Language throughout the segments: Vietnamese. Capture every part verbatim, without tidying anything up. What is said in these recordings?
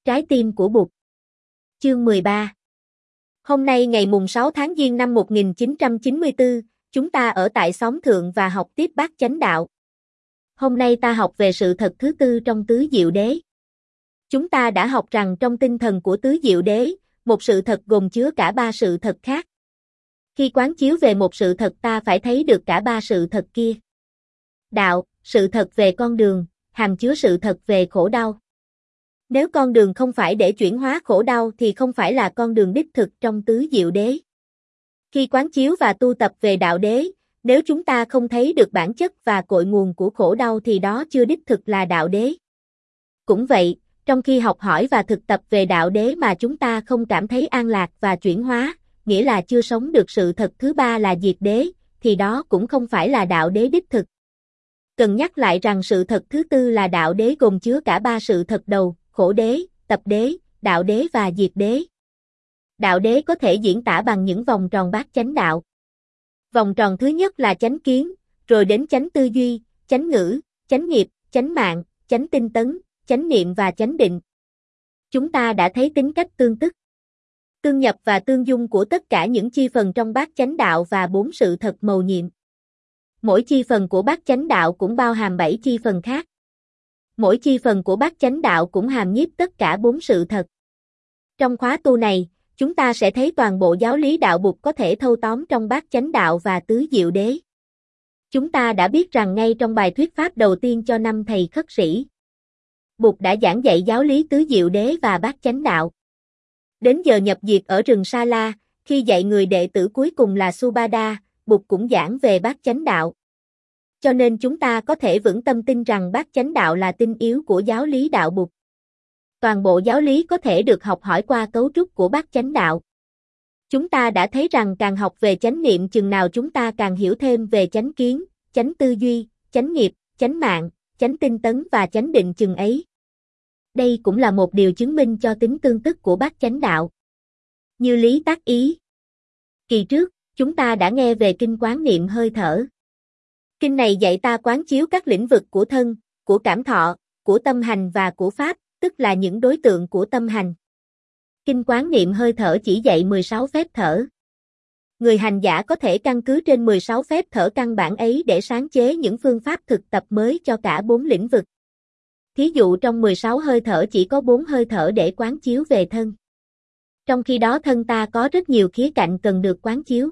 Trái tim của Bụt. Chương mười ba. Hôm nay ngày mùng sáu tháng Giêng năm một nghìn chín trăm chín mươi tư, chúng ta ở tại xóm thượng và học tiếp bát chánh đạo. Hôm nay ta học về sự thật thứ tư trong tứ diệu đế. Chúng ta đã học rằng trong tinh thần của tứ diệu đế, một sự thật gồm chứa cả ba sự thật khác. Khi quán chiếu về một sự thật ta phải thấy được cả ba sự thật kia. Đạo, sự thật về con đường, hàm chứa sự thật về khổ đau. Nếu con đường không phải để chuyển hóa khổ đau thì không phải là con đường đích thực trong tứ diệu đế. Khi quán chiếu và tu tập về đạo đế, nếu chúng ta không thấy được bản chất và cội nguồn của khổ đau thì đó chưa đích thực là đạo đế. Cũng vậy, trong khi học hỏi và thực tập về đạo đế mà chúng ta không cảm thấy an lạc và chuyển hóa, nghĩa là chưa sống được sự thật thứ ba là diệt đế, thì đó cũng không phải là đạo đế đích thực. Cần nhắc lại rằng sự thật thứ tư là đạo đế gồm chứa cả ba sự thật đầu, khổ đế, tập đế, đạo đế và diệt đế. Đạo đế có thể diễn tả bằng những vòng tròn bát chánh đạo. Vòng tròn thứ nhất là chánh kiến, rồi đến chánh tư duy, chánh ngữ, chánh nghiệp, chánh mạng, chánh tinh tấn, chánh niệm và chánh định. Chúng ta đã thấy tính cách tương tức, tương nhập và tương dung của tất cả những chi phần trong bát chánh đạo và bốn sự thật mầu nhiệm. Mỗi chi phần của bát chánh đạo cũng bao hàm bảy chi phần khác. Mỗi chi phần của bát chánh đạo cũng hàm nhiếp tất cả bốn sự thật. Trong khóa tu này, chúng ta sẽ thấy toàn bộ giáo lý đạo Bụt có thể thâu tóm trong bát chánh đạo và tứ diệu đế. Chúng ta đã biết rằng ngay trong bài thuyết pháp đầu tiên cho năm thầy khất sĩ, Bụt đã giảng dạy giáo lý tứ diệu đế và bát chánh đạo. Đến giờ nhập diệt ở rừng Sa La, khi dạy người đệ tử cuối cùng là Subhada, Bụt cũng giảng về bát chánh đạo. Cho nên chúng ta có thể vững tâm tin rằng bát chánh đạo là tinh yếu của giáo lý đạo Bụt. Toàn bộ giáo lý có thể được học hỏi qua cấu trúc của bát chánh đạo. Chúng ta đã thấy rằng càng học về chánh niệm chừng nào chúng ta càng hiểu thêm về chánh kiến, chánh tư duy, chánh nghiệp, chánh mạng, chánh tinh tấn và chánh định chừng ấy. Đây cũng là một điều chứng minh cho tính tương tức của bát chánh đạo. Như lý tác ý. Kỳ trước, chúng ta đã nghe về kinh quán niệm hơi thở. Kinh này dạy ta quán chiếu các lĩnh vực của thân, của cảm thọ, của tâm hành và của pháp, tức là những đối tượng của tâm hành. Kinh quán niệm hơi thở chỉ dạy mười sáu phép thở. Người hành giả có thể căn cứ trên mười sáu phép thở căn bản ấy để sáng chế những phương pháp thực tập mới cho cả bốn lĩnh vực. Thí dụ trong mười sáu hơi thở chỉ có bốn hơi thở để quán chiếu về thân. Trong khi đó thân ta có rất nhiều khía cạnh cần được quán chiếu.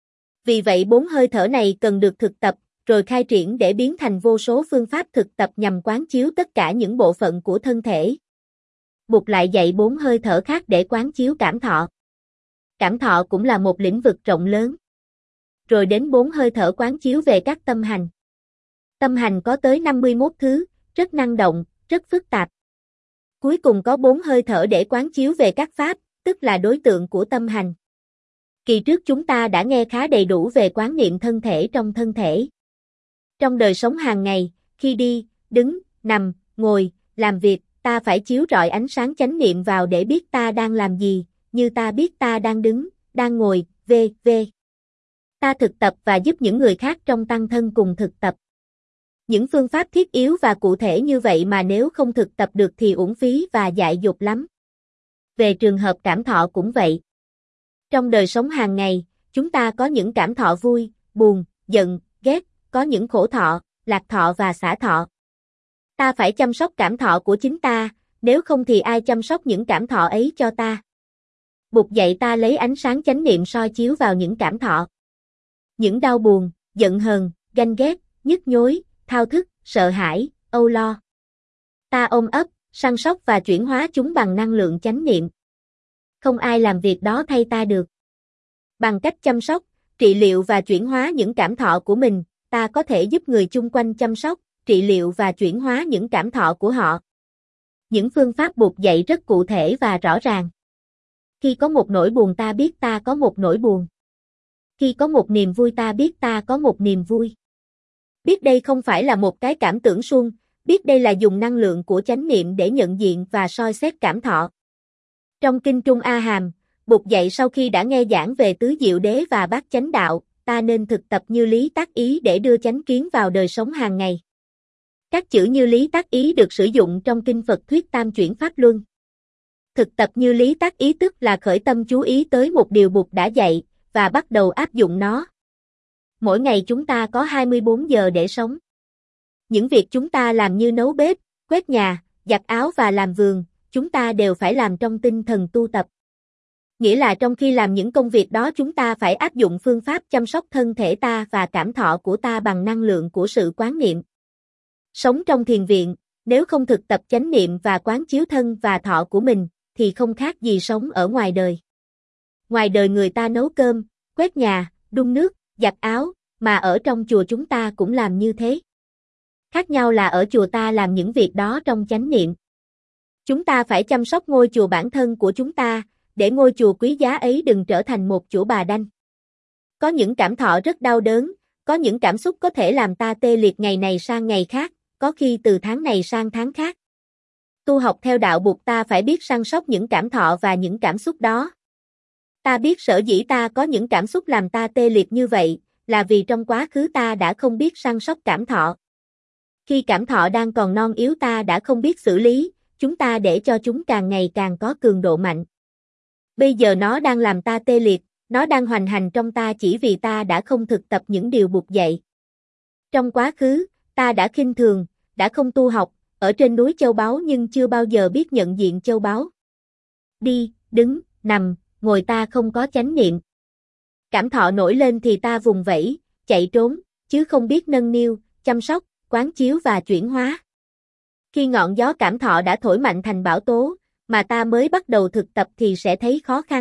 Vì vậy bốn hơi thở này cần được thực tập, rồi khai triển để biến thành vô số phương pháp thực tập nhằm quán chiếu tất cả những bộ phận của thân thể. Bụt lại dạy bốn hơi thở khác để quán chiếu cảm thọ. Cảm thọ cũng là một lĩnh vực rộng lớn. Rồi đến bốn hơi thở quán chiếu về các tâm hành. Tâm hành có tới năm mươi mốt thứ, rất năng động, rất phức tạp. Cuối cùng có bốn hơi thở để quán chiếu về các pháp, tức là đối tượng của tâm hành. Kỳ trước chúng ta đã nghe khá đầy đủ về quán niệm thân thể trong thân thể. Trong đời sống hàng ngày, khi đi, đứng, nằm, ngồi, làm việc, ta phải chiếu rọi ánh sáng chánh niệm vào để biết ta đang làm gì, như ta biết ta đang đứng, đang ngồi, vân vân. Ta thực tập và giúp những người khác trong tăng thân cùng thực tập. Những phương pháp thiết yếu và cụ thể như vậy mà nếu không thực tập được thì uổng phí và dại dột lắm. Về trường hợp cảm thọ cũng vậy. Trong đời sống hàng ngày, chúng ta có những cảm thọ vui, buồn, giận, ghét, có những khổ thọ, lạc thọ và xả thọ. Ta phải chăm sóc cảm thọ của chính ta, nếu không thì ai chăm sóc những cảm thọ ấy cho ta? Bụt dạy ta lấy ánh sáng chánh niệm soi chiếu vào những cảm thọ. Những đau buồn, giận hờn, ganh ghét, nhức nhối, thao thức, sợ hãi, âu lo. Ta ôm ấp, săn sóc và chuyển hóa chúng bằng năng lượng chánh niệm. Không ai làm việc đó thay ta được. Bằng cách chăm sóc, trị liệu và chuyển hóa những cảm thọ của mình, ta có thể giúp người chung quanh chăm sóc, trị liệu và chuyển hóa những cảm thọ của họ. Những phương pháp Bụt dạy rất cụ thể và rõ ràng. Khi có một nỗi buồn ta biết ta có một nỗi buồn. Khi có một niềm vui ta biết ta có một niềm vui. Biết đây không phải là một cái cảm tưởng suông, biết đây là dùng năng lượng của chánh niệm để nhận diện và soi xét cảm thọ. Trong Kinh Trung A Hàm, Bụt dạy sau khi đã nghe giảng về tứ diệu đế và bát chánh đạo, ta nên thực tập như lý tác ý để đưa chánh kiến vào đời sống hàng ngày. Các chữ như lý tác ý được sử dụng trong Kinh Phật thuyết Tam chuyển Pháp Luân. Thực tập như lý tác ý tức là khởi tâm chú ý tới một điều Bụt đã dạy, và bắt đầu áp dụng nó. Mỗi ngày chúng ta có hai mươi bốn giờ để sống. Những việc chúng ta làm như nấu bếp, quét nhà, giặt áo và làm vườn, chúng ta đều phải làm trong tinh thần tu tập. Nghĩa là trong khi làm những công việc đó chúng ta phải áp dụng phương pháp chăm sóc thân thể ta và cảm thọ của ta bằng năng lượng của sự quán niệm. Sống trong thiền viện, nếu không thực tập chánh niệm và quán chiếu thân và thọ của mình, thì không khác gì sống ở ngoài đời. Ngoài đời người ta nấu cơm, quét nhà, đun nước, giặt áo, mà ở trong chùa chúng ta cũng làm như thế. Khác nhau là ở chùa ta làm những việc đó trong chánh niệm. Chúng ta phải chăm sóc ngôi chùa bản thân của chúng ta, để ngôi chùa quý giá ấy đừng trở thành một chỗ bà đanh. Có những cảm thọ rất đau đớn, có những cảm xúc có thể làm ta tê liệt ngày này sang ngày khác, có khi từ tháng này sang tháng khác. Tu học theo đạo Bụt ta phải biết săn sóc những cảm thọ và những cảm xúc đó. Ta biết sở dĩ ta có những cảm xúc làm ta tê liệt như vậy, là vì trong quá khứ ta đã không biết săn sóc cảm thọ. Khi cảm thọ đang còn non yếu ta đã không biết xử lý, chúng ta để cho chúng càng ngày càng có cường độ mạnh. Bây giờ nó đang làm ta tê liệt, nó đang hoành hành trong ta chỉ vì ta đã không thực tập những điều Bụt dạy. Trong quá khứ, ta đã khinh thường, đã không tu học, ở trên núi châu báu nhưng chưa bao giờ biết nhận diện châu báu. Đi, đứng, nằm, ngồi ta không có chánh niệm. Cảm thọ nổi lên thì ta vùng vẫy, chạy trốn, chứ không biết nâng niu, chăm sóc, quán chiếu và chuyển hóa. Khi ngọn gió cảm thọ đã thổi mạnh thành bão tố, mà ta mới bắt đầu thực tập thì sẽ thấy khó khăn.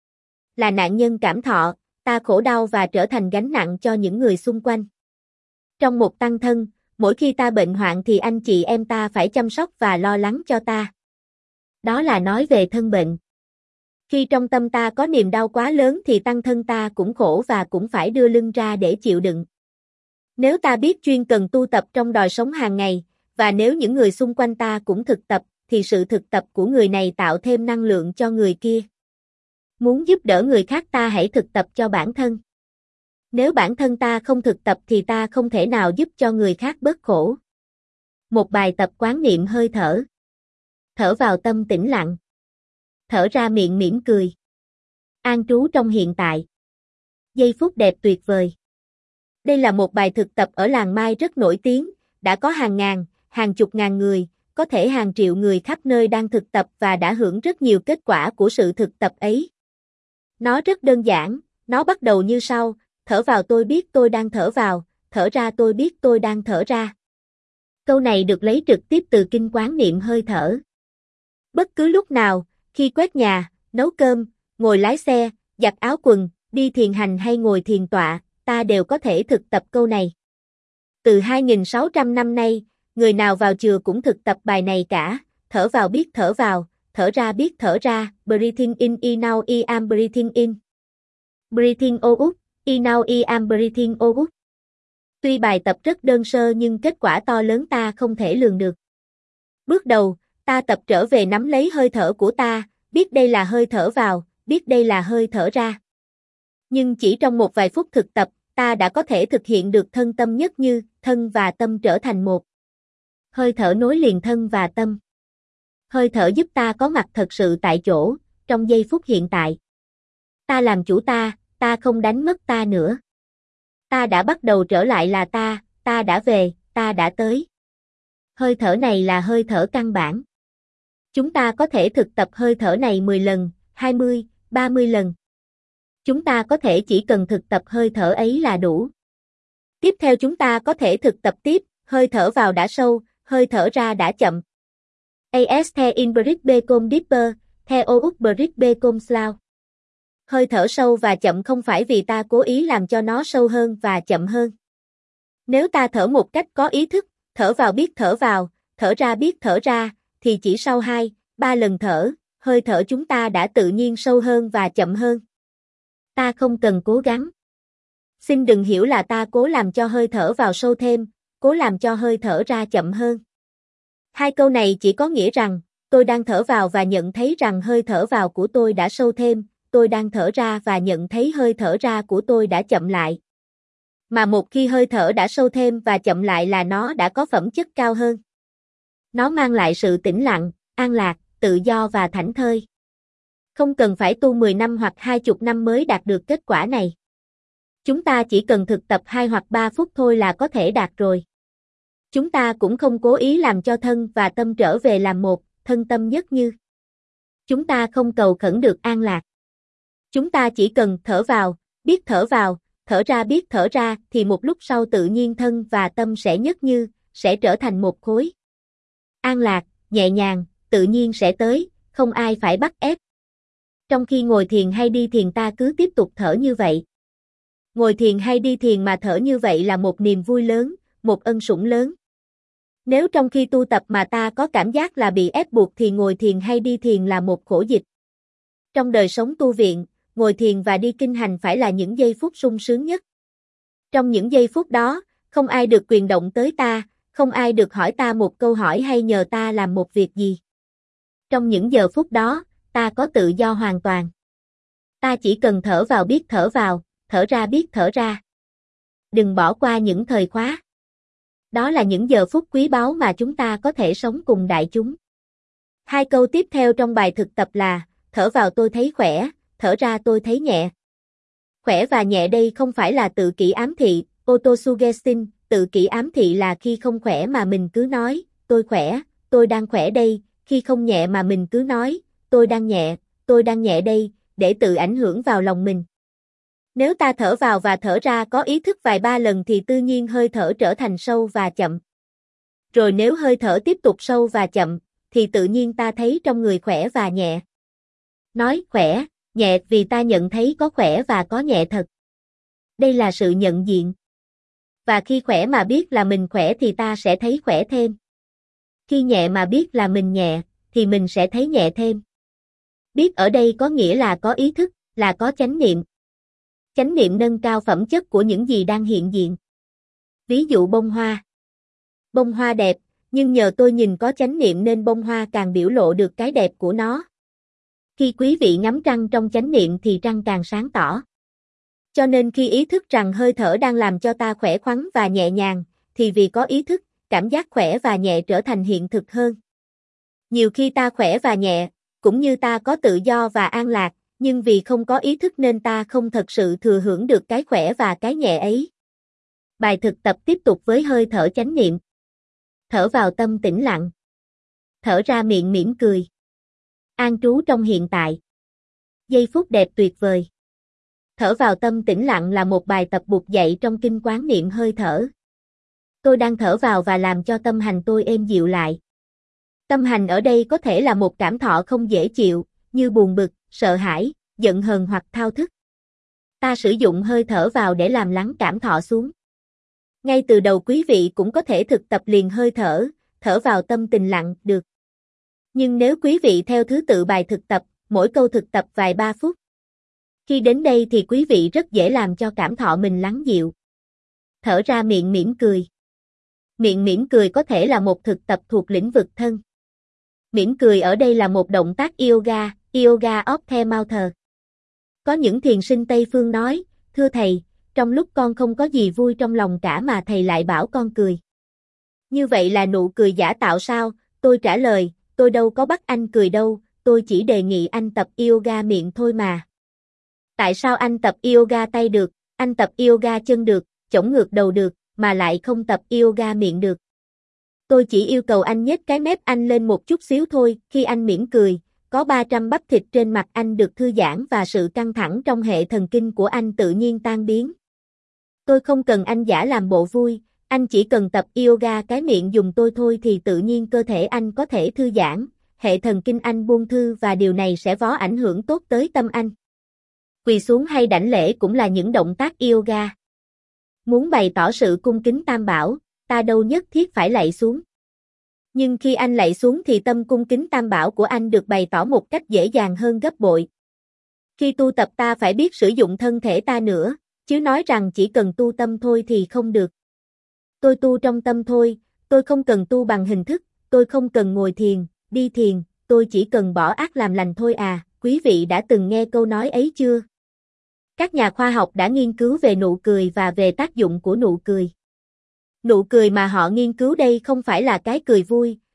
Là nạn nhân cảm thọ, ta khổ đau và trở thành gánh nặng cho những người xung quanh. Trong một tăng thân, mỗi khi ta bệnh hoạn thì anh chị em ta phải chăm sóc và lo lắng cho ta. Đó là nói về thân bệnh. Khi trong tâm ta có niềm đau quá lớn thì tăng thân ta cũng khổ và cũng phải đưa lưng ra để chịu đựng. Nếu ta biết chuyên cần tu tập trong đời sống hàng ngày, và nếu những người xung quanh ta cũng thực tập, thì sự thực tập của người này tạo thêm năng lượng cho người kia. Muốn giúp đỡ người khác ta hãy thực tập cho bản thân. Nếu bản thân ta không thực tập thì ta không thể nào giúp cho người khác bớt khổ. Một bài tập quán niệm hơi thở. Thở vào tâm tĩnh lặng. Thở ra miệng mỉm cười. An trú trong hiện tại. Giây phút đẹp tuyệt vời. Đây là một bài thực tập ở làng Mai rất nổi tiếng, đã có hàng ngàn, hàng chục ngàn người, có thể hàng triệu người khắp nơi đang thực tập và đã hưởng rất nhiều kết quả của sự thực tập ấy. Nó rất đơn giản, nó bắt đầu như sau, thở vào tôi biết tôi đang thở vào, thở ra tôi biết tôi đang thở ra. Câu này được lấy trực tiếp từ kinh quán niệm hơi thở. Bất cứ lúc nào, khi quét nhà, nấu cơm, ngồi lái xe, giặt áo quần, đi thiền hành hay ngồi thiền tọa, ta đều có thể thực tập câu này. Từ hai nghìn sáu trăm năm nay, người nào vào chùa cũng thực tập bài này cả, thở vào biết thở vào, thở ra biết thở ra, breathing in e now I am breathing in. Breathing out, e now I am breathing out. Tuy bài tập rất đơn sơ nhưng kết quả to lớn ta không thể lường được. Bước đầu, ta tập trở về nắm lấy hơi thở của ta, biết đây là hơi thở vào, biết đây là hơi thở ra. Nhưng chỉ trong một vài phút thực tập, ta đã có thể thực hiện được thân tâm nhất như, thân và tâm trở thành một. Hơi thở nối liền thân và tâm. Hơi thở giúp ta có mặt thật sự tại chỗ, trong giây phút hiện tại. Ta làm chủ ta, ta không đánh mất ta nữa. Ta đã bắt đầu trở lại là ta, ta đã về, ta đã tới. Hơi thở này là hơi thở căn bản. Chúng ta có thể thực tập hơi thở này mười lần, hai mươi, ba mươi lần. Chúng ta có thể chỉ cần thực tập hơi thở ấy là đủ. Tiếp theo chúng ta có thể thực tập tiếp, hơi thở vào đã sâu, hơi thở ra đã chậm. As the in breath become deeper, the out breath become slow. Hơi thở sâu và chậm không phải vì ta cố ý làm cho nó sâu hơn và chậm hơn. Nếu ta thở một cách có ý thức, thở vào biết thở vào, thở ra biết thở ra, thì chỉ sau hai, ba lần thở, hơi thở chúng ta đã tự nhiên sâu hơn và chậm hơn. Ta không cần cố gắng. Xin đừng hiểu là ta cố làm cho hơi thở vào sâu thêm, cố làm cho hơi thở ra chậm hơn. Hai câu này chỉ có nghĩa rằng, tôi đang thở vào và nhận thấy rằng hơi thở vào của tôi đã sâu thêm, tôi đang thở ra và nhận thấy hơi thở ra của tôi đã chậm lại. Mà một khi hơi thở đã sâu thêm và chậm lại là nó đã có phẩm chất cao hơn. Nó mang lại sự tĩnh lặng, an lạc, tự do và thảnh thơi. Không cần phải tu mười năm hoặc hai mươi năm mới đạt được kết quả này. Chúng ta chỉ cần thực tập hai hoặc ba phút thôi là có thể đạt rồi. Chúng ta cũng không cố ý làm cho thân và tâm trở về làm một, thân tâm nhất như. Chúng ta không cầu khẩn được an lạc. Chúng ta chỉ cần thở vào, biết thở vào, thở ra biết thở ra thì một lúc sau tự nhiên thân và tâm sẽ nhất như, sẽ trở thành một khối. An lạc, nhẹ nhàng, tự nhiên sẽ tới, không ai phải bắt ép. Trong khi ngồi thiền hay đi thiền ta cứ tiếp tục thở như vậy. Ngồi thiền hay đi thiền mà thở như vậy là một niềm vui lớn, một ân sủng lớn. Nếu trong khi tu tập mà ta có cảm giác là bị ép buộc thì ngồi thiền hay đi thiền là một khổ dịch. Trong đời sống tu viện, ngồi thiền và đi kinh hành phải là những giây phút sung sướng nhất. Trong những giây phút đó, không ai được quyền động tới ta, không ai được hỏi ta một câu hỏi hay nhờ ta làm một việc gì. Trong những giờ phút đó, ta có tự do hoàn toàn. Ta chỉ cần thở vào biết thở vào, thở ra biết thở ra. Đừng bỏ qua những thời khóa. Đó là những giờ phút quý báu mà chúng ta có thể sống cùng đại chúng. Hai câu tiếp theo trong bài thực tập là, thở vào tôi thấy khỏe, thở ra tôi thấy nhẹ. Khỏe và nhẹ đây không phải là tự kỷ ám thị, autosuggestion, tự kỷ ám thị là khi không khỏe mà mình cứ nói, tôi khỏe, tôi đang khỏe đây, khi không nhẹ mà mình cứ nói, tôi đang nhẹ, tôi đang nhẹ đây, để tự ảnh hưởng vào lòng mình. Nếu ta thở vào và thở ra có ý thức vài ba lần thì tự nhiên hơi thở trở thành sâu và chậm. Rồi nếu hơi thở tiếp tục sâu và chậm, thì tự nhiên ta thấy trong người khỏe và nhẹ. Nói khỏe, nhẹ vì ta nhận thấy có khỏe và có nhẹ thật. Đây là sự nhận diện. Và khi khỏe mà biết là mình khỏe thì ta sẽ thấy khỏe thêm. Khi nhẹ mà biết là mình nhẹ, thì mình sẽ thấy nhẹ thêm. Biết ở đây có nghĩa là có ý thức, là có chánh niệm. Chánh niệm nâng cao phẩm chất của những gì đang hiện diện. Ví dụ bông hoa. Bông hoa đẹp, nhưng nhờ tôi nhìn có chánh niệm nên bông hoa càng biểu lộ được cái đẹp của nó. Khi quý vị ngắm trăng trong chánh niệm thì trăng càng sáng tỏ. Cho nên khi ý thức rằng hơi thở đang làm cho ta khỏe khoắn và nhẹ nhàng, thì vì có ý thức, cảm giác khỏe và nhẹ trở thành hiện thực hơn. Nhiều khi ta khỏe và nhẹ, cũng như ta có tự do và an lạc, nhưng vì không có ý thức nên ta không thật sự thừa hưởng được cái khỏe và cái nhẹ ấy. Bài thực tập tiếp tục với hơi thở chánh niệm. Thở vào tâm tĩnh lặng. Thở ra miệng mỉm cười. An trú trong hiện tại. Giây phút đẹp tuyệt vời. Thở vào tâm tĩnh lặng là một bài tập buộc dạy trong kinh quán niệm hơi thở. Tôi đang thở vào và làm cho tâm hành tôi êm dịu lại. Tâm hành ở đây có thể là một cảm thọ không dễ chịu, như buồn bực, sợ hãi, giận hờn hoặc thao thức. Ta sử dụng hơi thở vào để làm lắng cảm thọ xuống. Ngay từ đầu quý vị cũng có thể thực tập liền hơi thở, thở vào tâm tĩnh lặng, được. Nhưng nếu quý vị theo thứ tự bài thực tập, mỗi câu thực tập vài ba phút. Khi đến đây thì quý vị rất dễ làm cho cảm thọ mình lắng dịu. Thở ra miệng mỉm cười. Miệng mỉm cười có thể là một thực tập thuộc lĩnh vực thân. Mỉm cười ở đây là một động tác yoga, yoga of the mouth. Có những thiền sinh Tây Phương nói, thưa thầy, trong lúc con không có gì vui trong lòng cả mà thầy lại bảo con cười. Như vậy là nụ cười giả tạo sao? Tôi trả lời, tôi đâu có bắt anh cười đâu, tôi chỉ đề nghị anh tập yoga miệng thôi mà. Tại sao anh tập yoga tay được, anh tập yoga chân được, chổng ngược đầu được, mà lại không tập yoga miệng được? Tôi chỉ yêu cầu anh nhếch cái mép anh lên một chút xíu thôi, khi anh mỉm cười, có ba trăm bắp thịt trên mặt anh được thư giãn và sự căng thẳng trong hệ thần kinh của anh tự nhiên tan biến. Tôi không cần anh giả làm bộ vui, anh chỉ cần tập yoga cái miệng dùng tôi thôi thì tự nhiên cơ thể anh có thể thư giãn, hệ thần kinh anh buông thư và điều này sẽ có ảnh hưởng tốt tới tâm anh. Quỳ xuống hay đảnh lễ cũng là những động tác yoga. Muốn bày tỏ sự cung kính Tam Bảo, ta đâu nhất thiết phải lạy xuống. Nhưng khi anh lạy xuống thì tâm cung kính Tam Bảo của anh được bày tỏ một cách dễ dàng hơn gấp bội. Khi tu tập ta phải biết sử dụng thân thể ta nữa, chứ nói rằng chỉ cần tu tâm thôi thì không được. Tôi tu trong tâm thôi, tôi không cần tu bằng hình thức, tôi không cần ngồi thiền, đi thiền, tôi chỉ cần bỏ ác làm lành thôi à, quý vị đã từng nghe câu nói ấy chưa? Các nhà khoa học đã nghiên cứu về nụ cười và về tác dụng của nụ cười. Nụ cười mà họ nghiên cứu đây không phải là cái cười vui,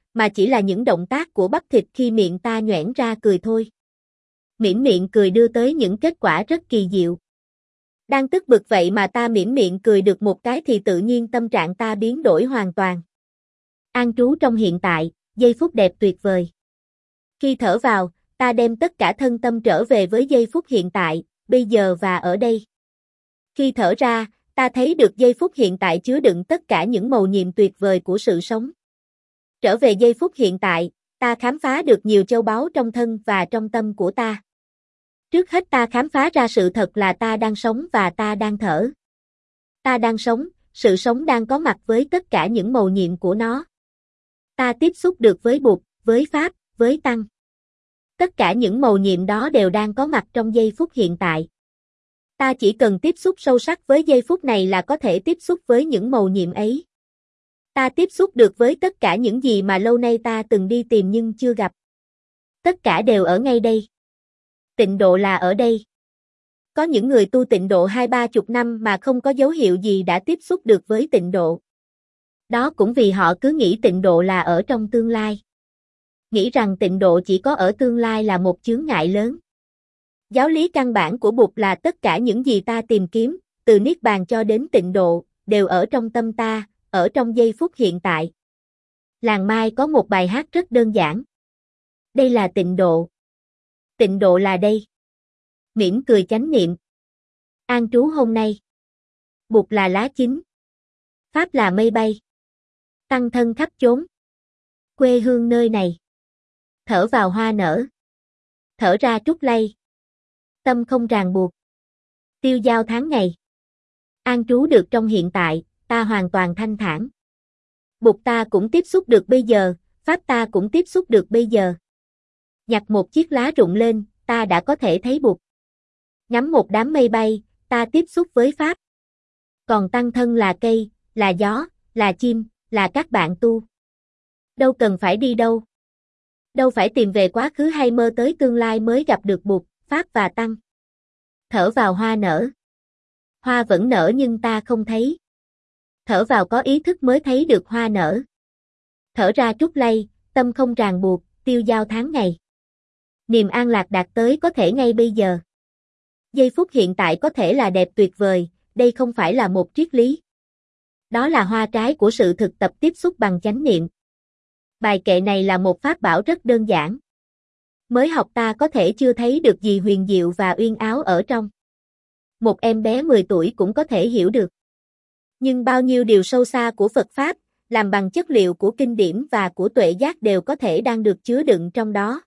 mà chỉ là những động tác của bắp thịt khi miệng ta nhoẻn ra cười thôi. Mỉm miệng cười đưa tới những kết quả rất kỳ diệu. Đang tức bực vậy mà ta mỉm miệng cười được một cái thì tự nhiên tâm trạng ta biến đổi hoàn toàn. An trú trong hiện tại, giây phút đẹp tuyệt vời. Khi thở vào, ta đem tất cả thân tâm trở về với giây phút hiện tại, bây giờ và ở đây. Khi thở ra, ta thấy được giây phút hiện tại chứa đựng tất cả những mầu nhiệm tuyệt vời của sự sống. Trở về giây phút hiện tại, ta khám phá được nhiều châu báu trong thân và trong tâm của ta. Trước hết ta khám phá ra sự thật là ta đang sống và ta đang thở. Ta đang sống, sự sống đang có mặt với tất cả những mầu nhiệm của nó. Ta tiếp xúc được với Bụt, với Pháp, với Tăng. Tất cả những mầu nhiệm đó đều đang có mặt trong giây phút hiện tại. Ta chỉ cần tiếp xúc sâu sắc với giây phút này là có thể tiếp xúc với những mầu nhiệm ấy. Ta tiếp xúc được với tất cả những gì mà lâu nay ta từng đi tìm nhưng chưa gặp. Tất cả đều ở ngay đây. Tịnh độ là ở đây. Có những người tu tịnh độ hai ba chục năm mà không có dấu hiệu gì đã tiếp xúc được với tịnh độ. Đó cũng vì họ cứ nghĩ tịnh độ là ở trong tương lai. Nghĩ rằng tịnh độ chỉ có ở tương lai là một chướng ngại lớn. Giáo lý căn bản của Bụt là tất cả những gì ta tìm kiếm, từ Niết Bàn cho đến tịnh độ, đều ở trong tâm ta, ở trong giây phút hiện tại. Làng Mai có một bài hát rất đơn giản. Đây là tịnh độ. Tịnh độ là đây. Mỉm cười chánh niệm. An trú hôm nay. Bụt là lá chín. Pháp là mây bay. Tăng thân khắp chốn. Quê hương nơi này. Thở vào hoa nở. Thở ra trút lây. Tâm không ràng buộc. Tiêu dao tháng ngày. An trú được trong hiện tại, ta hoàn toàn thanh thản. Bụt ta cũng tiếp xúc được bây giờ, Pháp ta cũng tiếp xúc được bây giờ. Nhặt một chiếc lá rụng lên, ta đã có thể thấy Bụt. Ngắm một đám mây bay, ta tiếp xúc với Pháp. Còn Tăng thân là cây, là gió, là chim, là các bạn tu. Đâu cần phải đi đâu. Đâu phải tìm về quá khứ hay mơ tới tương lai mới gặp được Bụt, Pháp và Tăng. Thở vào hoa nở. Hoa vẫn nở nhưng ta không thấy. Thở vào có ý thức mới thấy được hoa nở. Thở ra trút lây, tâm không ràng buộc, tiêu dao tháng ngày. Niềm an lạc đạt tới có thể ngay bây giờ. Giây phút hiện tại có thể là đẹp tuyệt vời, đây không phải là một triết lý. Đó là hoa trái của sự thực tập tiếp xúc bằng chánh niệm. Bài kệ này là một pháp bảo rất đơn giản. Mới học ta có thể chưa thấy được gì huyền diệu và uyên áo ở trong. Một em bé mười tuổi cũng có thể hiểu được. Nhưng bao nhiêu điều sâu xa của Phật Pháp, làm bằng chất liệu của kinh điển và của tuệ giác đều có thể đang được chứa đựng trong đó.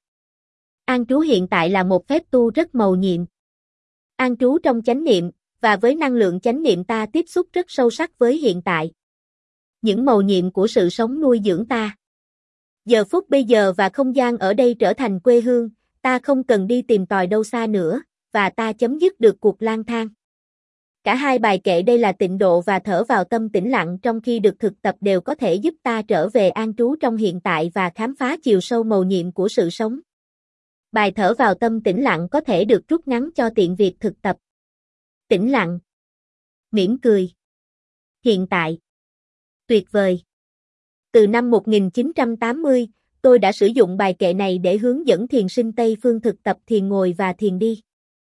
An trú hiện tại là một phép tu rất mầu nhiệm. An trú trong chánh niệm, và với năng lượng chánh niệm ta tiếp xúc rất sâu sắc với hiện tại. Những mầu nhiệm của sự sống nuôi dưỡng ta. Giờ phút bây giờ và không gian ở đây trở thành quê hương, ta không cần đi tìm tòi đâu xa nữa, và ta chấm dứt được cuộc lang thang. Cả hai bài kệ đây là tịnh độ và thở vào tâm tĩnh lặng trong khi được thực tập đều có thể giúp ta trở về an trú trong hiện tại và khám phá chiều sâu mầu nhiệm của sự sống. Bài thở vào tâm tĩnh lặng có thể được rút ngắn cho tiện việc thực tập. Tĩnh lặng. Mỉm cười. Hiện tại. Tuyệt vời. Từ năm một nghìn chín trăm tám mươi, tôi đã sử dụng bài kệ này để hướng dẫn thiền sinh Tây phương thực tập thiền ngồi và thiền đi.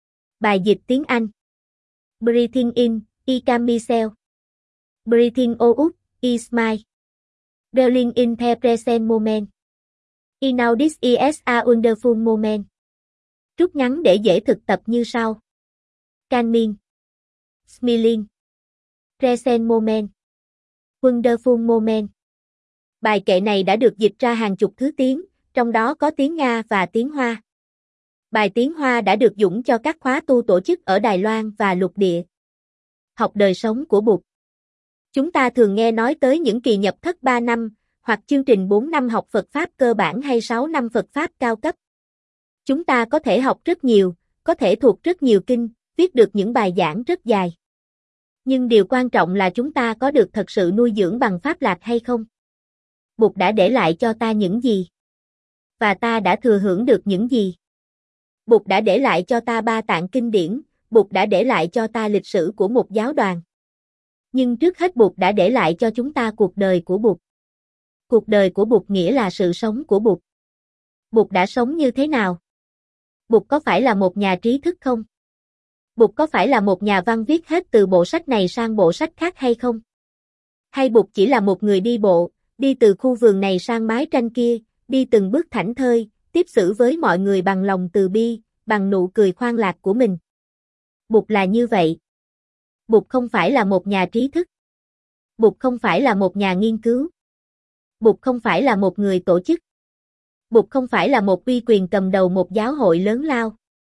Bài dịch tiếng Anh. Breathing in, I can myself. Breathing out, I smile. Dwelling in the present moment. I know this is a wonderful moment. Rút ngắn để dễ thực tập như sau. Calming. Smiling. Present moment. Wonderful moment. Bài kệ này đã được dịch ra hàng chục thứ tiếng, trong đó có tiếng Nga và tiếng Hoa. Bài tiếng Hoa đã được dũng cho các khóa tu tổ chức ở Đài Loan và lục địa. Học đời sống của Bụt. Chúng ta thường nghe nói tới những kỳ nhập thất ba năm, hoặc chương trình bốn năm học Phật Pháp cơ bản hay sáu năm Phật Pháp cao cấp. Chúng ta có thể học rất nhiều, có thể thuộc rất nhiều kinh, viết được những bài giảng rất dài. Nhưng điều quan trọng là chúng ta có được thật sự nuôi dưỡng bằng Pháp lạc hay không? Bụt đã để lại cho ta những gì? Và ta đã thừa hưởng được những gì? Bụt đã để lại cho ta ba tạng kinh điển, Bụt đã để lại cho ta lịch sử của một giáo đoàn. Nhưng trước hết Bụt đã để lại cho chúng ta cuộc đời của Bụt. Cuộc đời của Bụt nghĩa là sự sống của Bụt. Bụt đã sống như thế nào? Bụt có phải là một nhà trí thức không? Bụt có phải là một nhà văn viết hết từ bộ sách này sang bộ sách khác hay không? Hay Bụt chỉ là một người đi bộ, đi từ khu vườn này sang mái tranh kia, đi từng bước thảnh thơi, tiếp xử với mọi người bằng lòng từ bi, bằng nụ cười khoan lạc của mình? Bụt là như vậy. Bụt không phải là một nhà trí thức. Bụt không phải là một nhà nghiên cứu. Bụt không phải là một người tổ chức. Bụt không phải là một uy quyền cầm đầu một giáo hội lớn lao.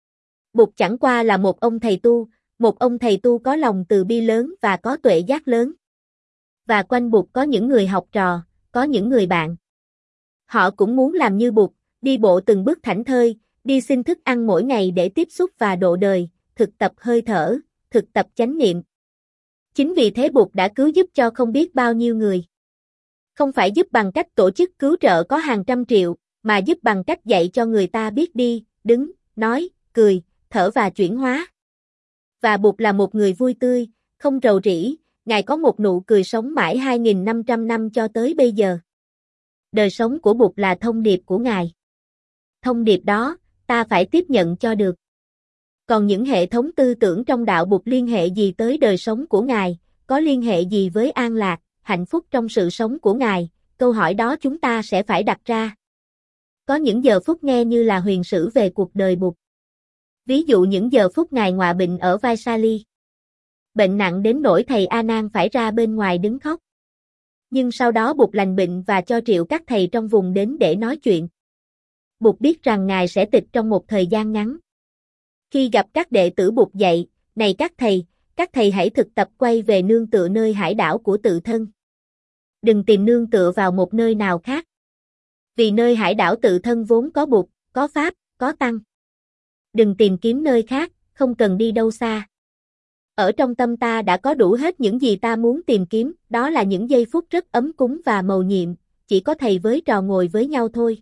Bụt chẳng qua là một ông thầy tu, một ông thầy tu có lòng từ bi lớn và có tuệ giác lớn. Và quanh Bụt có những người học trò, có những người bạn. Họ cũng muốn làm như Bụt, đi bộ từng bước thảnh thơi, đi xin thức ăn mỗi ngày để tiếp xúc và độ đời, thực tập hơi thở, thực tập chánh niệm. Chính vì thế Bụt đã cứu giúp cho không biết bao nhiêu người. Không phải giúp bằng cách tổ chức cứu trợ có hàng trăm triệu, mà giúp bằng cách dạy cho người ta biết đi, đứng, nói, cười, thở và chuyển hóa. Và Bụt là một người vui tươi, không rầu rĩ, Ngài có một nụ cười sống mãi hai nghìn năm trăm năm cho tới bây giờ. Đời sống của Bụt là thông điệp của Ngài. Thông điệp đó, ta phải tiếp nhận cho được. Còn những hệ thống tư tưởng trong đạo Bụt liên hệ gì tới đời sống của Ngài, có liên hệ gì với an lạc, hạnh phúc trong sự sống của Ngài, câu hỏi đó chúng ta sẽ phải đặt ra. Có những giờ phút nghe như là huyền sử về cuộc đời Bụt. Ví dụ những giờ phút Ngài ngọa bệnh ở Vaisali. Bệnh nặng đến nỗi thầy A Nan phải ra bên ngoài đứng khóc. Nhưng sau đó Bụt lành bệnh và cho triệu các thầy trong vùng đến để nói chuyện. Bụt biết rằng Ngài sẽ tịch trong một thời gian ngắn. Khi gặp các đệ tử Bụt dạy, này các thầy, các thầy hãy thực tập quay về nương tựa nơi hải đảo của tự thân. Đừng tìm nương tựa vào một nơi nào khác. Vì nơi hải đảo tự thân vốn có Bụt, có Pháp, có Tăng. Đừng tìm kiếm nơi khác, không cần đi đâu xa. Ở trong tâm ta đã có đủ hết những gì ta muốn tìm kiếm, đó là những giây phút rất ấm cúng và mầu nhiệm, chỉ có thầy với trò ngồi với nhau thôi.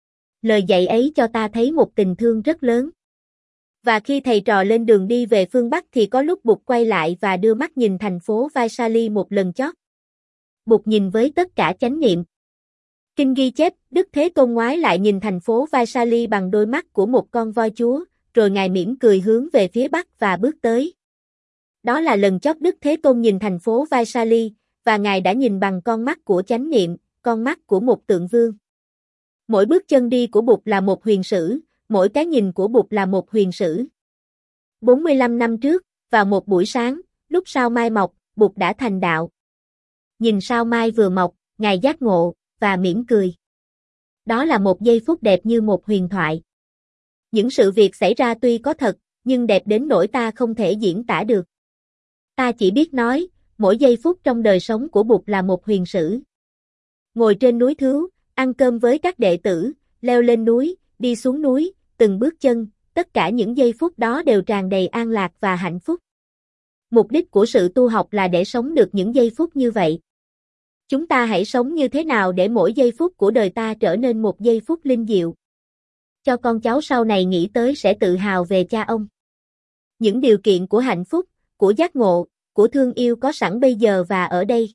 Lời dạy ấy cho ta thấy một tình thương rất lớn. Và khi thầy trò lên đường đi về phương Bắc thì có lúc Bụt quay lại và đưa mắt nhìn thành phố Vaisali một lần chót. Bụt nhìn với tất cả chánh niệm. Kinh ghi chép, Đức Thế Tôn ngoái lại nhìn thành phố Vaisali bằng đôi mắt của một con voi chúa, rồi Ngài mỉm cười hướng về phía Bắc và bước tới. Đó là lần chót Đức Thế Tôn nhìn thành phố Vaisali, và Ngài đã nhìn bằng con mắt của chánh niệm, con mắt của một tượng vương. Mỗi bước chân đi của Bụt là một huyền sử, mỗi cái nhìn của Bụt là một huyền sử. bốn mươi lăm năm trước, vào một buổi sáng, lúc sao mai mọc, Bụt đã thành đạo. Nhìn sao mai vừa mọc, Ngài giác ngộ, và mỉm cười. Đó là một giây phút đẹp như một huyền thoại. Những sự việc xảy ra tuy có thật, nhưng đẹp đến nỗi ta không thể diễn tả được. Ta chỉ biết nói, mỗi giây phút trong đời sống của Bụt là một huyền sử. Ngồi trên núi Thứu, ăn cơm với các đệ tử, leo lên núi, đi xuống núi, từng bước chân, tất cả những giây phút đó đều tràn đầy an lạc và hạnh phúc. Mục đích của sự tu học là để sống được những giây phút như vậy. Chúng ta hãy sống như thế nào để mỗi giây phút của đời ta trở nên một giây phút linh diệu. Cho con cháu sau này nghĩ tới sẽ tự hào về cha ông. Những điều kiện của hạnh phúc, của giác ngộ, của thương yêu có sẵn bây giờ và ở đây.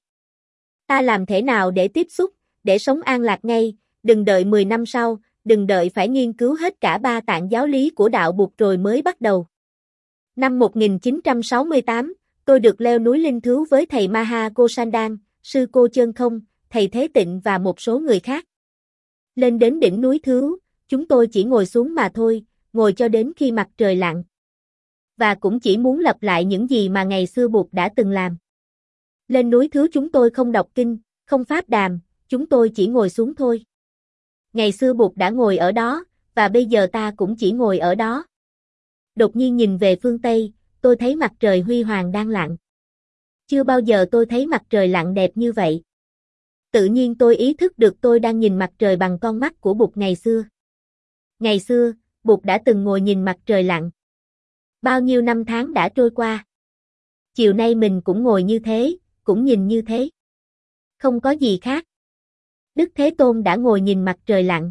Ta làm thế nào để tiếp xúc, để sống an lạc ngay, đừng đợi mười năm sau, đừng đợi phải nghiên cứu hết cả ba tạng giáo lý của đạo Bụt rồi mới bắt đầu. Năm một nghìn chín trăm sáu mươi tám, tôi được leo núi Linh Thứu với thầy Maha Kosandan, sư cô Chân Không, thầy Thế Tịnh và một số người khác. Lên đến đỉnh núi Thứu, chúng tôi chỉ ngồi xuống mà thôi, ngồi cho đến khi mặt trời lặn. Và cũng chỉ muốn lặp lại những gì mà ngày xưa Bụt đã từng làm. Lên núi Thứu chúng tôi không đọc kinh, không pháp đàm, chúng tôi chỉ ngồi xuống thôi. Ngày xưa Bụt đã ngồi ở đó, và bây giờ ta cũng chỉ ngồi ở đó. Đột nhiên nhìn về phương Tây, tôi thấy mặt trời huy hoàng đang lặn. Chưa bao giờ tôi thấy mặt trời lặn đẹp như vậy. Tự nhiên tôi ý thức được tôi đang nhìn mặt trời bằng con mắt của Bụt ngày xưa. Ngày xưa, Bụt đã từng ngồi nhìn mặt trời lặn. Bao nhiêu năm tháng đã trôi qua. Chiều nay mình cũng ngồi như thế, cũng nhìn như thế. Không có gì khác. Đức Thế Tôn đã ngồi nhìn mặt trời lặn.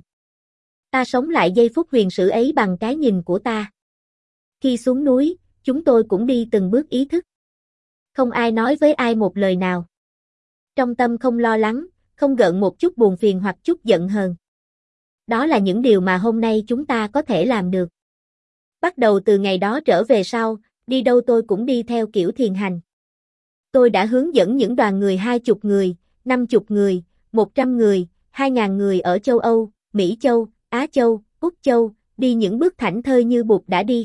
Ta sống lại giây phút huyền sử ấy bằng cái nhìn của ta. Khi xuống núi, chúng tôi cũng đi từng bước ý thức. Không ai nói với ai một lời nào. Trong tâm không lo lắng, không gợn một chút buồn phiền hoặc chút giận hờn. Đó là những điều mà hôm nay chúng ta có thể làm được. Bắt đầu từ ngày đó trở về sau, đi đâu tôi cũng đi theo kiểu thiền hành. Tôi đã hướng dẫn những đoàn người hai chục người, năm chục người, một trăm người, hai ngàn người ở châu Âu, Mỹ Châu, Á Châu, Úc Châu, đi những bước thảnh thơi như Bụt đã đi.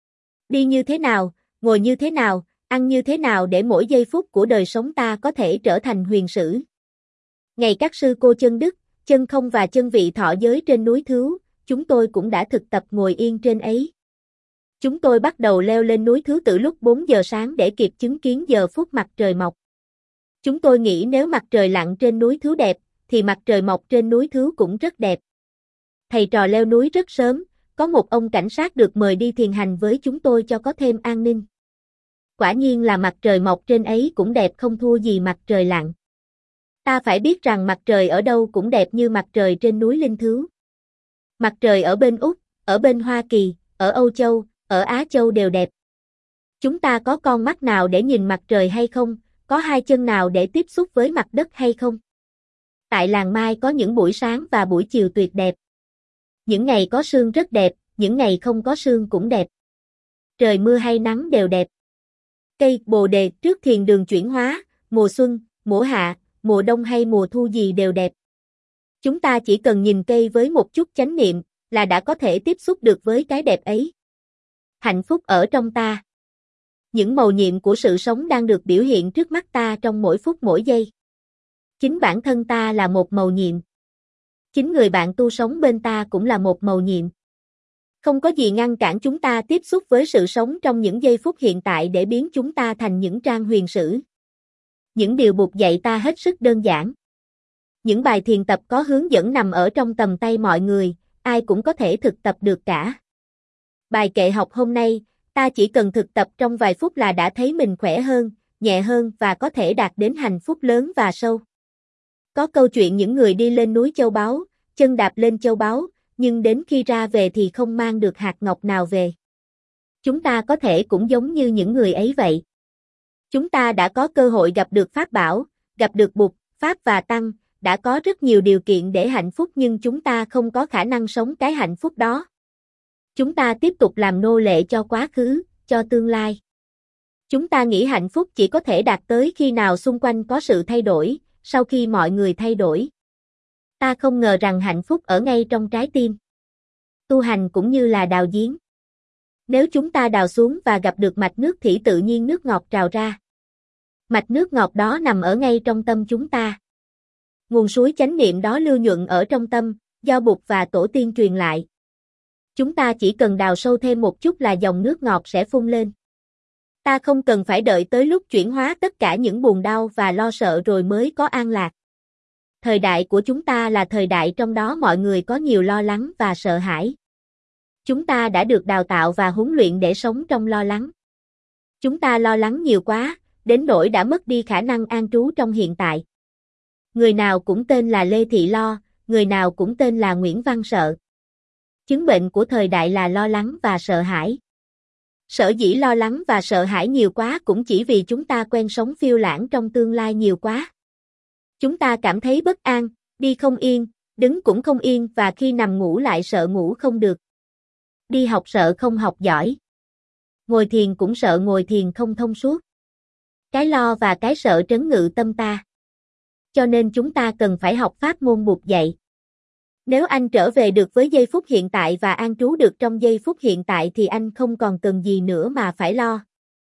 Đi như thế nào, ngồi như thế nào, ăn như thế nào để mỗi giây phút của đời sống ta có thể trở thành huyền sử. Ngày các sư cô chân đức, chân không và chân vị thọ giới trên núi Thứu, chúng tôi cũng đã thực tập ngồi yên trên ấy. Chúng tôi bắt đầu leo lên núi Thứu từ lúc bốn giờ sáng để kịp chứng kiến giờ phút mặt trời mọc. Chúng tôi nghĩ nếu mặt trời lặn trên núi Thứu đẹp, thì mặt trời mọc trên núi Thứu cũng rất đẹp. Thầy trò leo núi rất sớm, có một ông cảnh sát được mời đi thiền hành với chúng tôi cho có thêm an ninh. Quả nhiên là mặt trời mọc trên ấy cũng đẹp không thua gì mặt trời lặn. Ta phải biết rằng mặt trời ở đâu cũng đẹp như mặt trời trên núi Linh Thứu. Mặt trời ở bên Úc, ở bên Hoa Kỳ, ở Âu Châu, ở Á Châu đều đẹp. Chúng ta có con mắt nào để nhìn mặt trời hay không, có hai chân nào để tiếp xúc với mặt đất hay không? Tại làng Mai có những buổi sáng và buổi chiều tuyệt đẹp. Những ngày có sương rất đẹp, những ngày không có sương cũng đẹp. Trời mưa hay nắng đều đẹp. Cây bồ đề trước thiền đường chuyển hóa, mùa xuân, mùa hạ, mùa đông hay mùa thu gì đều đẹp. Chúng ta chỉ cần nhìn cây với một chút chánh niệm, là đã có thể tiếp xúc được với cái đẹp ấy. Hạnh phúc ở trong ta. Những mầu nhiệm của sự sống đang được biểu hiện trước mắt ta trong mỗi phút mỗi giây. Chính bản thân ta là một mầu nhiệm. Chính người bạn tu sống bên ta cũng là một mầu nhiệm. Không có gì ngăn cản chúng ta tiếp xúc với sự sống trong những giây phút hiện tại để biến chúng ta thành những trang huyền sử. Những điều Bụt dạy ta hết sức đơn giản. Những bài thiền tập có hướng dẫn nằm ở trong tầm tay mọi người, ai cũng có thể thực tập được cả. Bài kệ học hôm nay, ta chỉ cần thực tập trong vài phút là đã thấy mình khỏe hơn, nhẹ hơn và có thể đạt đến hạnh phúc lớn và sâu. Có câu chuyện những người đi lên núi Châu Báu, chân đạp lên châu báu, nhưng đến khi ra về thì không mang được hạt ngọc nào về. Chúng ta có thể cũng giống như những người ấy vậy. Chúng ta đã có cơ hội gặp được Pháp Bảo, gặp được Bụt, Pháp và Tăng, đã có rất nhiều điều kiện để hạnh phúc nhưng chúng ta không có khả năng sống cái hạnh phúc đó. Chúng ta tiếp tục làm nô lệ cho quá khứ, cho tương lai. Chúng ta nghĩ hạnh phúc chỉ có thể đạt tới khi nào xung quanh có sự thay đổi, sau khi mọi người thay đổi. Ta không ngờ rằng hạnh phúc ở ngay trong trái tim. Tu hành cũng như là đào giếng. Nếu chúng ta đào xuống và gặp được mạch nước thì tự nhiên nước ngọt trào ra. Mạch nước ngọt đó nằm ở ngay trong tâm chúng ta. Nguồn suối chánh niệm đó lưu nhuận ở trong tâm, do Bụt và Tổ tiên truyền lại. Chúng ta chỉ cần đào sâu thêm một chút là dòng nước ngọt sẽ phun lên. Ta không cần phải đợi tới lúc chuyển hóa tất cả những buồn đau và lo sợ rồi mới có an lạc. Thời đại của chúng ta là thời đại trong đó mọi người có nhiều lo lắng và sợ hãi. Chúng ta đã được đào tạo và huấn luyện để sống trong lo lắng. Chúng ta lo lắng nhiều quá, đến nỗi đã mất đi khả năng an trú trong hiện tại. Người nào cũng tên là Lê Thị Lo, người nào cũng tên là Nguyễn Văn Sợ. Chứng bệnh của thời đại là lo lắng và sợ hãi. Sở dĩ lo lắng và sợ hãi nhiều quá cũng chỉ vì chúng ta quen sống phiêu lãng trong tương lai nhiều quá. Chúng ta cảm thấy bất an, đi không yên, đứng cũng không yên và khi nằm ngủ lại sợ ngủ không được. Đi học sợ không học giỏi. Ngồi thiền cũng sợ ngồi thiền không thông suốt. Cái lo và cái sợ trấn ngự tâm ta. Cho nên chúng ta cần phải học pháp môn Bụt dạy. Nếu anh trở về được với giây phút hiện tại và an trú được trong giây phút hiện tại thì anh không còn cần gì nữa mà phải lo.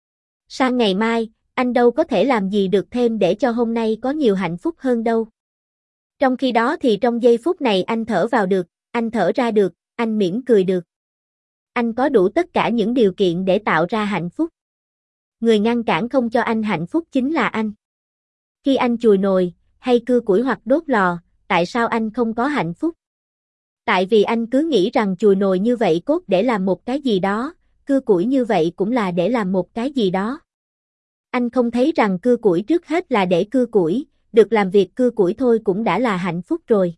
Sang ngày mai, anh đâu có thể làm gì được thêm để cho hôm nay có nhiều hạnh phúc hơn đâu. Trong khi đó thì trong giây phút này anh thở vào được, anh thở ra được, anh mỉm cười được. Anh có đủ tất cả những điều kiện để tạo ra hạnh phúc. Người ngăn cản không cho anh hạnh phúc chính là anh. Khi anh chùi nồi, hay cưa củi hoặc đốt lò, tại sao anh không có hạnh phúc? Tại vì anh cứ nghĩ rằng chùi nồi như vậy cốt để làm một cái gì đó, cưa củi như vậy cũng là để làm một cái gì đó. Anh không thấy rằng cưa củi trước hết là để cưa củi, được làm việc cưa củi thôi cũng đã là hạnh phúc rồi.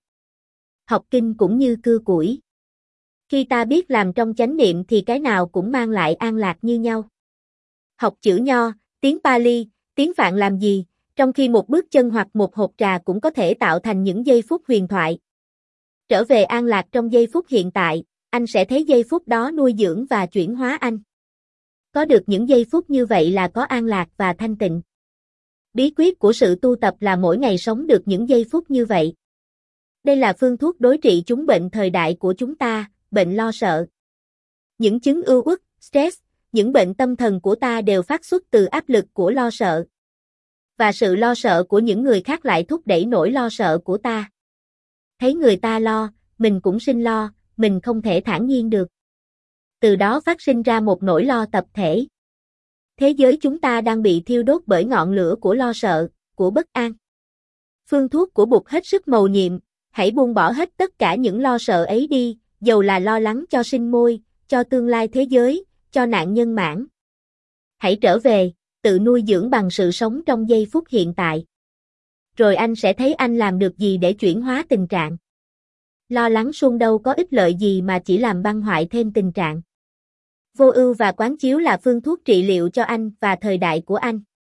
Học kinh cũng như cưa củi. Khi ta biết làm trong chánh niệm thì cái nào cũng mang lại an lạc như nhau. Học chữ Nho, tiếng Pali, tiếng Phạn làm gì, Trong khi một bước chân hoặc một hộp trà cũng có thể tạo thành những giây phút huyền thoại. Trở về an lạc trong giây phút hiện tại, anh sẽ thấy giây phút đó nuôi dưỡng và chuyển hóa anh. Có được những giây phút như vậy là có an lạc và thanh tịnh. Bí quyết của sự tu tập là mỗi ngày sống được những giây phút như vậy. Đây là phương thuốc đối trị chúng bệnh thời đại của chúng ta, bệnh lo sợ. Những chứng ưu uất, stress, những bệnh tâm thần của ta đều phát xuất từ áp lực của lo sợ. Và sự lo sợ của những người khác lại thúc đẩy nỗi lo sợ của ta. Thấy người ta lo, mình cũng sinh lo, mình không thể thản nhiên được. Từ đó phát sinh ra một nỗi lo tập thể. Thế giới chúng ta đang bị thiêu đốt bởi ngọn lửa của lo sợ, của bất an. Phương thuốc của Bụt hết sức mầu nhiệm, hãy buông bỏ hết tất cả những lo sợ ấy đi, dầu là lo lắng cho sinh môi, cho tương lai thế giới, cho nạn nhân mãn. Hãy trở về, tự nuôi dưỡng bằng sự sống trong giây phút hiện tại. Rồi anh sẽ thấy anh làm được gì để chuyển hóa tình trạng. Lo lắng suông đâu có ích lợi gì mà chỉ làm băng hoại thêm tình trạng. Vô ưu và quán chiếu là phương thuốc trị liệu cho anh và thời đại của anh.